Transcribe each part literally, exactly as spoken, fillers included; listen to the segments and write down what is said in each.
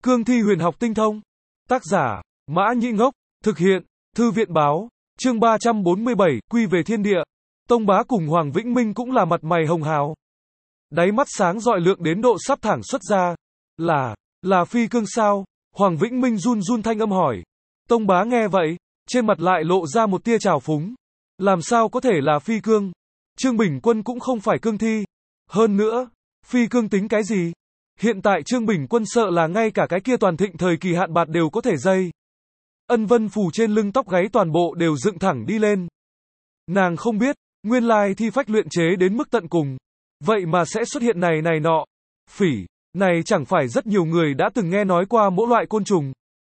Cương thi huyền học tinh thông. Tác giả, Mã Nhĩ Ngốc. Thực hiện, Thư viện Báo. Chương ba trăm bốn mươi bảy, quy về thiên địa. Tông Bá cùng Hoàng Vĩnh Minh cũng là mặt mày hồng hào. Đáy mắt sáng rọi lượng đến độ sắp thẳng xuất ra. Là, là phi cương sao? Hoàng Vĩnh Minh run run thanh âm hỏi. Tông Bá nghe vậy, trên mặt lại lộ ra một tia trào phúng. Làm sao có thể là phi cương? Trương Bình Quân cũng không phải cương thi. Hơn nữa, phi cương tính cái gì? Hiện tại Trương Bình Quân sợ là ngay cả cái kia toàn thịnh thời kỳ hạn bạt đều có thể dây. Ân vân phù trên lưng tóc gáy toàn bộ đều dựng thẳng đi lên. Nàng không biết, nguyên lai thi phách luyện chế đến mức tận cùng. Vậy mà sẽ xuất hiện này này nọ. Phỉ, này chẳng phải rất nhiều người đã từng nghe nói qua mỗi loại côn trùng.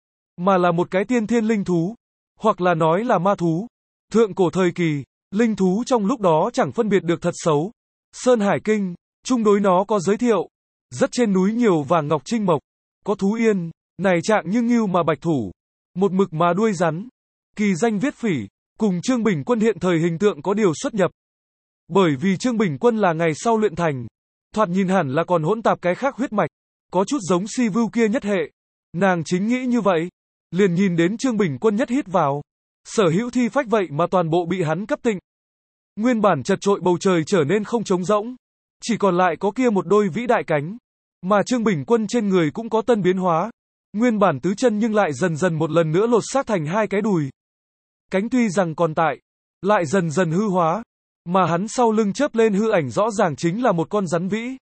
Mà là một cái tiên thiên linh thú. Hoặc là nói là ma thú. Thượng cổ thời kỳ, linh thú trong lúc đó chẳng phân biệt được thật xấu. Sơn Hải Kinh, chung đối nó có giới thiệu. Rất trên núi nhiều vàng ngọc trinh mộc. Có thú yên, này trạng như ngưu mà bạch thủ. Một mực mà đuôi rắn. Kỳ danh viết phỉ, cùng Trương Bình Quân hiện thời hình tượng có điều xuất nhập. Bởi vì Trương Bình Quân là ngày sau luyện thành. Thoạt nhìn hẳn là còn hỗn tạp cái khác huyết mạch. Có chút giống si vưu kia nhất hệ. Nàng chính nghĩ như vậy. Liền nhìn đến Trương Bình Quân nhất hít vào. Sở hữu thi phách vậy mà toàn bộ bị hắn cấp tịnh. Nguyên bản chật trội bầu trời trở nên không trống rỗng. Chỉ còn lại có kia một đôi vĩ đại cánh. Mà Trương Bình Quân trên người cũng có tân biến hóa. Nguyên bản tứ chân nhưng lại dần dần một lần nữa lột xác thành hai cái đùi. Cánh tuy rằng còn tại, lại dần dần hư hóa. Mà hắn sau lưng chớp lên hư ảnh rõ ràng chính là một con rắn vĩ.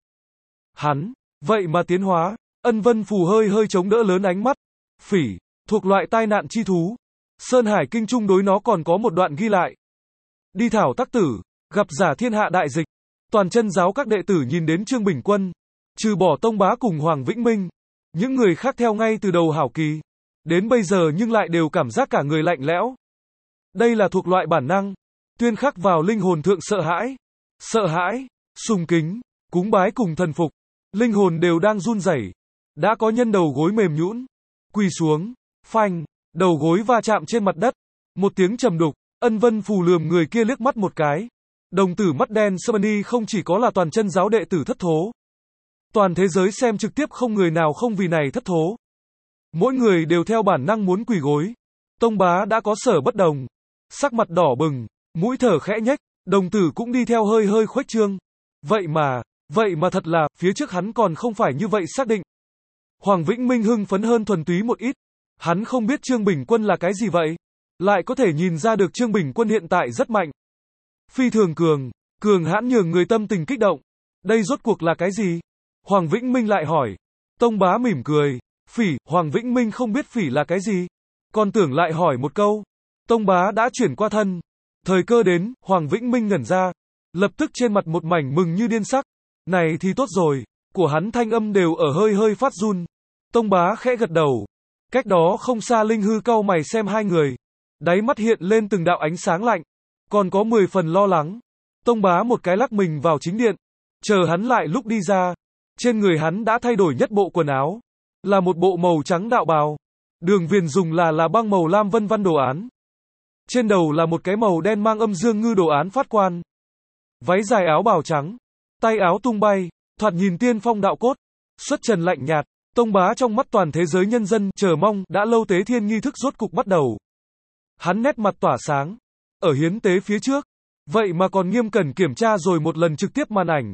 Hắn, vậy mà tiến hóa, Ân vân phù hơi hơi chống đỡ lớn ánh mắt. Phỉ, thuộc loại tai nạn chi thú. Sơn Hải Kinh trung đối nó còn có một đoạn ghi lại. Đi thảo tác tử, gặp giả thiên hạ đại dịch. Toàn chân giáo các đệ tử nhìn đến Trương Bình Quân. Trừ bỏ Tông Bá cùng Hoàng Vĩnh Minh. Những người khác theo ngay từ đầu hảo kỳ. Đến bây giờ nhưng lại đều cảm giác cả người lạnh lẽo. Đây là thuộc loại bản năng. Tuyên khắc vào linh hồn thượng sợ hãi. Sợ hãi, sùng kính, cúng bái cùng thần phục. Linh hồn đều đang run rẩy. Đã có nhân đầu gối mềm nhũn, quỳ xuống, phanh, đầu gối va chạm trên mặt đất. Một tiếng trầm đục, Ân vân phù lườm người kia liếc mắt một cái. Đồng tử mắt đen Sumani không chỉ có là toàn chân giáo đệ tử thất thố. Toàn thế giới xem trực tiếp không người nào không vì này thất thố. Mỗi người đều theo bản năng muốn quỳ gối. Tông Bá đã có sở bất đồng. Sắc mặt đỏ bừng, mũi thở khẽ nhếch, đồng tử cũng đi theo hơi hơi khuếch trương. Vậy mà, vậy mà thật là, phía trước hắn còn không phải như vậy xác định. Hoàng Vĩnh Minh hưng phấn hơn thuần túy một ít. Hắn không biết Trương Bình Quân là cái gì vậy. Lại có thể nhìn ra được Trương Bình Quân hiện tại rất mạnh. Phi thường cường, cường hãn nhường người tâm tình kích động. Đây rốt cuộc là cái gì? Hoàng Vĩnh Minh lại hỏi. Tông Bá mỉm cười. Phỉ, Hoàng Vĩnh Minh không biết phỉ là cái gì. Còn tưởng lại hỏi một câu. Tông Bá đã chuyển qua thân. Thời cơ đến, Hoàng Vĩnh Minh ngẩn ra. Lập tức trên mặt một mảnh mừng như điên sắc. Này thì tốt rồi. Của hắn thanh âm đều ở hơi hơi phát run. Tông Bá khẽ gật đầu. Cách đó không xa Linh Hư cau mày xem hai người. Đáy mắt hiện lên từng đạo ánh sáng lạnh. Còn có mười phần lo lắng. Tông Bá một cái lắc mình vào chính điện. Chờ hắn lại lúc đi ra. Trên người hắn đã thay đổi nhất bộ quần áo. Là một bộ màu trắng đạo bào. Đường viền dùng là là băng màu lam vân vân đồ án. Trên đầu là một cái màu đen mang âm dương ngư đồ án phát quan. Váy dài áo bào trắng. Tay áo tung bay. Thoạt nhìn tiên phong đạo cốt. Xuất trần lạnh nhạt. Tông Bá trong mắt toàn thế giới nhân dân chờ mong đã lâu tế thiên nghi thức rốt cục bắt đầu. Hắn nét mặt tỏa sáng. Ở hiến tế phía trước. Vậy mà còn nghiêm cẩn kiểm tra rồi một lần trực tiếp màn ảnh.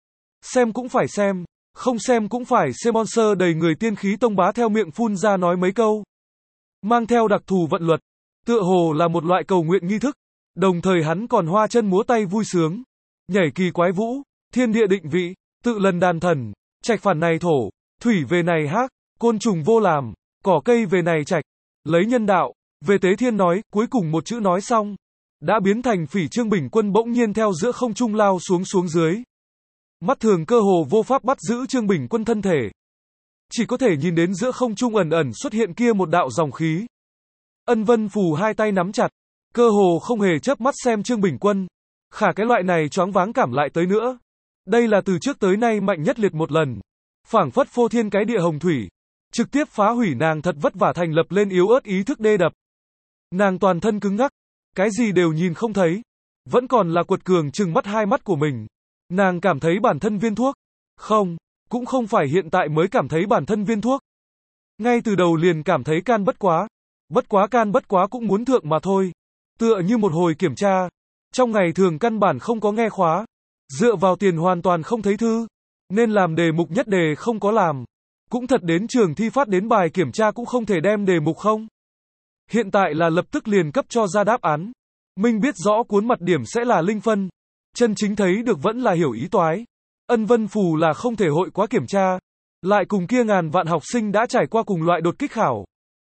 Xem cũng phải xem. Không xem cũng phải xem. Monster đầy người tiên khí Tông Bá theo miệng phun ra nói mấy câu. Mang theo đặc thù vận luật. Tựa hồ là một loại cầu nguyện nghi thức. Đồng thời hắn còn hoa chân múa tay vui sướng. Nhảy kỳ quái vũ. Thiên địa định vị. Tự lần đàn thần. Trạch phản này thổ. Thủy về này hác. Côn trùng vô làm. Cỏ cây về này trạch. Lấy nhân đạo. Về tế thiên nói. Cuối cùng một chữ nói xong. Đã biến thành phỉ. Trương Bình Quân bỗng nhiên theo giữa không trung lao xuống xuống dưới. Mắt thường cơ hồ vô pháp bắt giữ Trương Bình Quân thân thể. Chỉ có thể nhìn đến giữa không trung ẩn ẩn xuất hiện kia một đạo dòng khí. Ân vân phù hai tay nắm chặt. Cơ hồ không hề chớp mắt xem Trương Bình Quân. Khả cái loại này choáng váng cảm lại tới nữa. Đây là từ trước tới nay mạnh nhất liệt một lần. Phảng phất phô thiên cái địa hồng thủy. Trực tiếp phá hủy nàng thật vất vả thành lập lên yếu ớt ý thức đê đập. Nàng toàn thân cứng ngắc. Cái gì đều nhìn không thấy. Vẫn còn là quật cường trừng mắt hai mắt của mình. Nàng cảm thấy bản thân viên thuốc. Không, cũng không phải hiện tại mới cảm thấy bản thân viên thuốc. Ngay từ đầu liền cảm thấy can bất quá. Bất quá can bất quá cũng muốn thượng mà thôi. Tựa như một hồi kiểm tra. Trong ngày thường căn bản không có nghe khóa. Dựa vào tiền hoàn toàn không thấy thư. Nên làm đề mục nhất đề không có làm. Cũng thật đến trường thi phát đến bài kiểm tra cũng không thể đem đề mục không. Hiện tại là lập tức liền cấp cho ra đáp án. Minh biết rõ cuốn mặt điểm sẽ là linh phân. Chân chính thấy được vẫn là hiểu ý toái. Ân Vân Phù là không thể hội quá kiểm tra. Lại cùng kia ngàn vạn học sinh đã trải qua cùng loại đột kích khảo.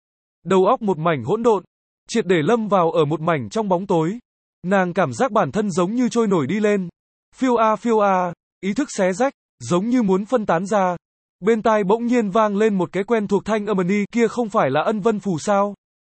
Đầu óc một mảnh hỗn độn. Triệt để lâm vào ở một mảnh trong bóng tối. Nàng cảm giác bản thân giống như trôi nổi đi lên. Phiêu a phiêu a, ý thức xé rách, giống như muốn phân tán ra. Bên tai bỗng nhiên vang lên một cái quen thuộc thanh âm ni, kia không phải là Ân Vân Phù sao?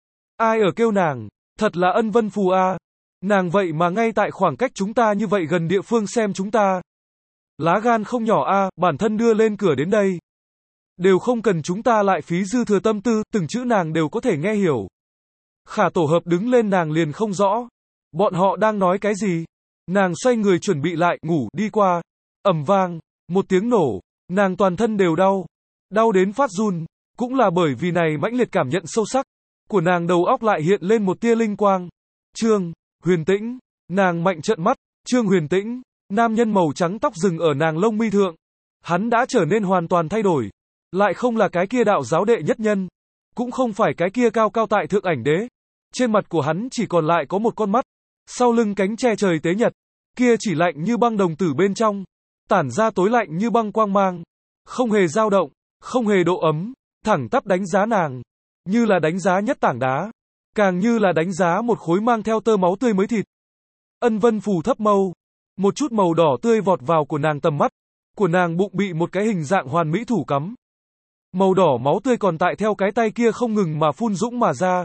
Ai ở kêu nàng? Thật là Ân Vân Phù a. Nàng vậy mà ngay tại khoảng cách chúng ta như vậy gần địa phương xem chúng ta. Lá gan không nhỏ a, bản thân đưa lên cửa đến đây. Đều không cần chúng ta lại phí dư thừa tâm tư, từng chữ nàng đều có thể nghe hiểu. Khả tổ hợp đứng lên nàng liền không rõ. Bọn họ đang nói cái gì? Nàng xoay người chuẩn bị lại, ngủ, đi qua. Ầm vang, một tiếng nổ, nàng toàn thân đều đau. Đau đến phát run, cũng là bởi vì này mãnh liệt cảm nhận sâu sắc. Của nàng đầu óc lại hiện lên một tia linh quang. Trương Huyền Tĩnh, nàng mạnh trợn mắt, Trương Huyền Tĩnh, nam nhân màu trắng tóc rừng ở nàng lông mi thượng. Hắn đã trở nên hoàn toàn thay đổi. Lại không là cái kia đạo giáo đệ nhất nhân. Cũng không phải cái kia cao cao tại thượng ảnh đế. Trên mặt của hắn chỉ còn lại có một con mắt. Sau lưng cánh che trời tế nhật. Kia chỉ lạnh như băng đồng tử bên trong. Tản ra tối lạnh như băng quang mang. Không hề dao động, không hề độ ấm. Thẳng tắp đánh giá nàng. Như là đánh giá nhất tảng đá. Càng như là đánh giá một khối mang theo tơ máu tươi mới thịt. Ân Vân Phù thấp mâu. Một chút màu đỏ tươi vọt vào của nàng tầm mắt. Của nàng bụng bị một cái hình dạng hoàn mỹ thủ cắm. Màu đỏ máu tươi còn tại theo cái tay kia không ngừng mà phun dũng mà ra.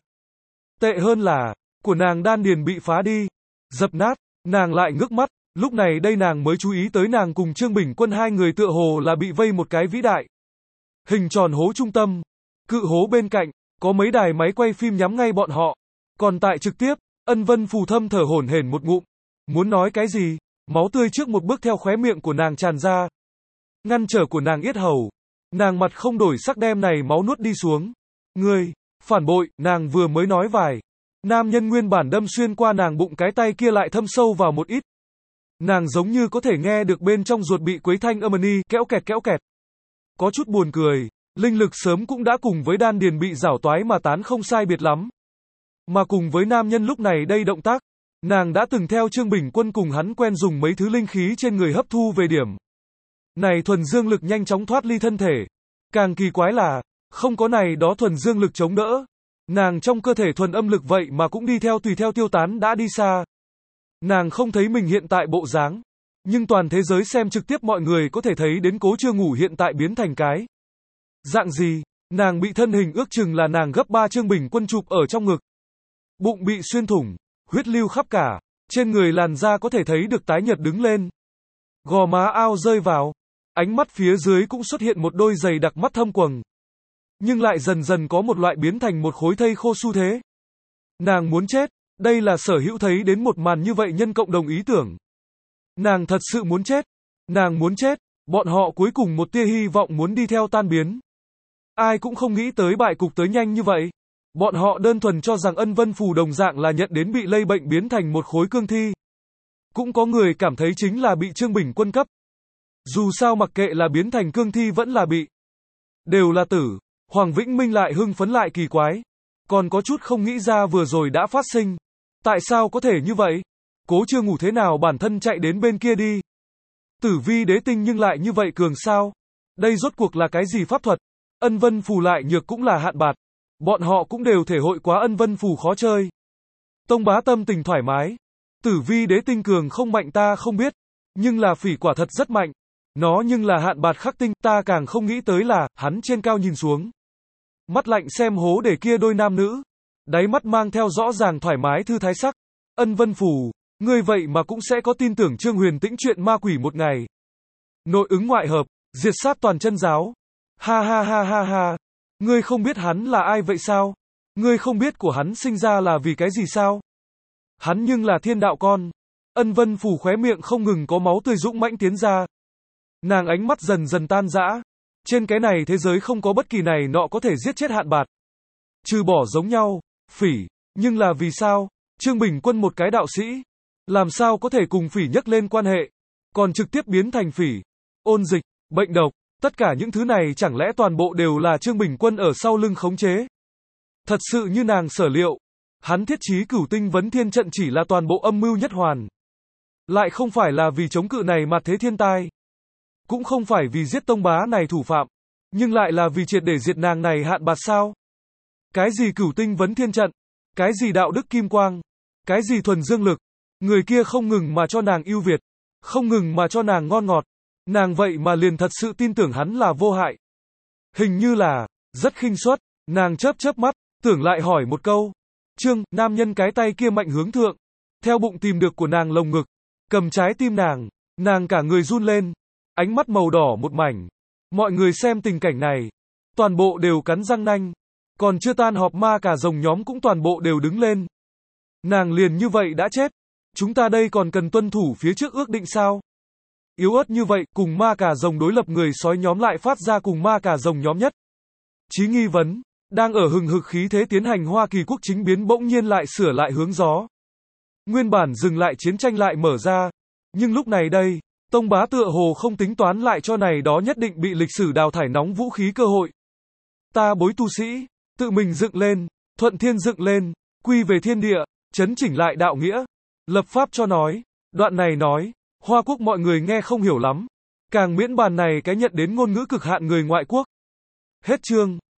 Tệ hơn là, của nàng đan điền bị phá đi. Dập nát, nàng lại ngước mắt. Lúc này đây nàng mới chú ý tới nàng cùng Trương Bình Quân hai người tựa hồ là bị vây một cái vĩ đại. Hình tròn hố trung tâm. Cự hố bên cạnh, có mấy đài máy quay phim nhắm ngay bọn họ. Còn tại trực tiếp, Ân Vân Phù thâm thở hổn hển một ngụm. Muốn nói cái gì? Máu tươi trước một bước theo khóe miệng của nàng tràn ra. Ngăn trở của nàng yết hầu. Nàng mặt không đổi sắc đem này máu nuốt đi xuống. Ngươi, phản bội, nàng vừa mới nói vài. Nam nhân nguyên bản đâm xuyên qua nàng bụng cái tay kia lại thâm sâu vào một ít. Nàng giống như có thể nghe được bên trong ruột bị quấy thanh âm ni, kéo kẹt kéo kẹt. Có chút buồn cười, linh lực sớm cũng đã cùng với đan điền bị rảo toái mà tán không sai biệt lắm. Mà cùng với nam nhân lúc này đây động tác, nàng đã từng theo Trương Bình Quân cùng hắn quen dùng mấy thứ linh khí trên người hấp thu về điểm. Này thuần dương lực nhanh chóng thoát ly thân thể. Càng kỳ quái là, không có này đó thuần dương lực chống đỡ. Nàng trong cơ thể thuần âm lực vậy mà cũng đi theo tùy theo tiêu tán đã đi xa. Nàng không thấy mình hiện tại bộ dáng. Nhưng toàn thế giới xem trực tiếp mọi người có thể thấy đến Cố Chưa Ngủ hiện tại biến thành cái dạng gì. Nàng bị thân hình ước chừng là nàng gấp ba Trương Bình Quân chụp ở trong ngực. Bụng bị xuyên thủng, huyết lưu khắp cả. Trên người làn da có thể thấy được tái nhợt đứng lên. Gò má ao rơi vào. Ánh mắt phía dưới cũng xuất hiện một đôi giày đặc mắt thâm quầng. Nhưng lại dần dần có một loại biến thành một khối thây khô xu thế. Nàng muốn chết. Đây là Sở Hữu thấy đến một màn như vậy nhân cộng đồng ý tưởng. Nàng thật sự muốn chết. Nàng muốn chết. Bọn họ cuối cùng một tia hy vọng muốn đi theo tan biến. Ai cũng không nghĩ tới bại cục tới nhanh như vậy. Bọn họ đơn thuần cho rằng Ân Vân Phù đồng dạng là nhận đến bị lây bệnh biến thành một khối cương thi. Cũng có người cảm thấy chính là bị Trương Bình Quân cấp. Dù sao mặc kệ là biến thành cương thi vẫn là bị. Đều là tử. Hoàng Vĩnh Minh lại hưng phấn lại kỳ quái. Còn có chút không nghĩ ra vừa rồi đã phát sinh. Tại sao có thể như vậy? Cố Chưa Ngủ thế nào bản thân chạy đến bên kia đi. Tử vi đế tinh nhưng lại như vậy cường sao? Đây rốt cuộc là cái gì pháp thuật? Ân Vân Phù lại nhược cũng là hạn bạt. Bọn họ cũng đều thể hội quá Ân Vân Phù khó chơi. Tông Bá tâm tình thoải mái. Tử vi đế tinh cường không mạnh ta không biết. Nhưng là phỉ quả thật rất mạnh. Nó nhưng là hạn bạt khắc tinh, ta càng không nghĩ tới là, hắn trên cao nhìn xuống. Mắt lạnh xem hố để kia đôi nam nữ. Đáy mắt mang theo rõ ràng thoải mái thư thái sắc. Ân Vân Phù, ngươi vậy mà cũng sẽ có tin tưởng Trương Huyền Tĩnh chuyện ma quỷ một ngày. Nội ứng ngoại hợp, diệt sát toàn chân giáo. Ha ha ha ha ha. Ngươi không biết hắn là ai vậy sao? Ngươi không biết của hắn sinh ra là vì cái gì sao? Hắn nhưng là thiên đạo con. Ân Vân Phù khóe miệng không ngừng có máu tươi dũng mãnh tiến ra. Nàng ánh mắt dần dần tan rã. Trên cái này thế giới không có bất kỳ này nọ có thể giết chết Hạn Bạt. Trừ bỏ giống nhau, Phỉ, nhưng là vì sao? Trương Bình Quân một cái đạo sĩ, làm sao có thể cùng Phỉ nhắc lên quan hệ, còn trực tiếp biến thành Phỉ, ôn dịch, bệnh độc, tất cả những thứ này chẳng lẽ toàn bộ đều là Trương Bình Quân ở sau lưng khống chế? Thật sự như nàng sở liệu, hắn thiết trí Cửu Tinh Vấn Thiên trận chỉ là toàn bộ âm mưu nhất hoàn. Lại không phải là vì chống cự này mà thế thiên tai. Cũng không phải vì giết tông bá này thủ phạm, nhưng lại là vì triệt để diệt nàng này Hạn Bạt sao? Cái gì Cửu Tinh Vấn Thiên trận, cái gì đạo đức kim quang, cái gì thuần dương lực, người kia không ngừng mà cho nàng ưu việt, không ngừng mà cho nàng ngon ngọt, nàng vậy mà liền thật sự tin tưởng hắn là vô hại. Hình như là, rất khinh suất, nàng chớp chớp mắt, tưởng lại hỏi một câu. Trương, nam nhân cái tay kia mạnh hướng thượng, theo bụng tìm được của nàng lồng ngực, cầm trái tim nàng, nàng cả người run lên, ánh mắt màu đỏ một mảnh. Mọi người xem tình cảnh này, toàn bộ đều cắn răng nanh, còn chưa tan họp ma cà rồng nhóm cũng toàn bộ đều đứng lên. Nàng liền như vậy đã chết, chúng ta đây còn cần tuân thủ phía trước ước định sao? Yếu ớt như vậy, cùng ma cà rồng đối lập người sói nhóm lại phát ra cùng ma cà rồng nhóm nhất. Chí nghi vấn, đang ở hừng hực khí thế tiến hành Hoa Kỳ quốc chính biến bỗng nhiên lại sửa lại hướng gió. Nguyên bản dừng lại chiến tranh lại mở ra, nhưng lúc này đây, tông bá tựa hồ không tính toán lại cho này đó nhất định bị lịch sử đào thải nóng vũ khí cơ hội. Ta bối tu sĩ, tự mình dựng lên, thuận thiên dựng lên, quy về thiên địa, chấn chỉnh lại đạo nghĩa, lập pháp cho nói, đoạn này nói, Hoa quốc mọi người nghe không hiểu lắm, càng miễn bàn này cái nhận đến ngôn ngữ cực hạn người ngoại quốc. Hết chương.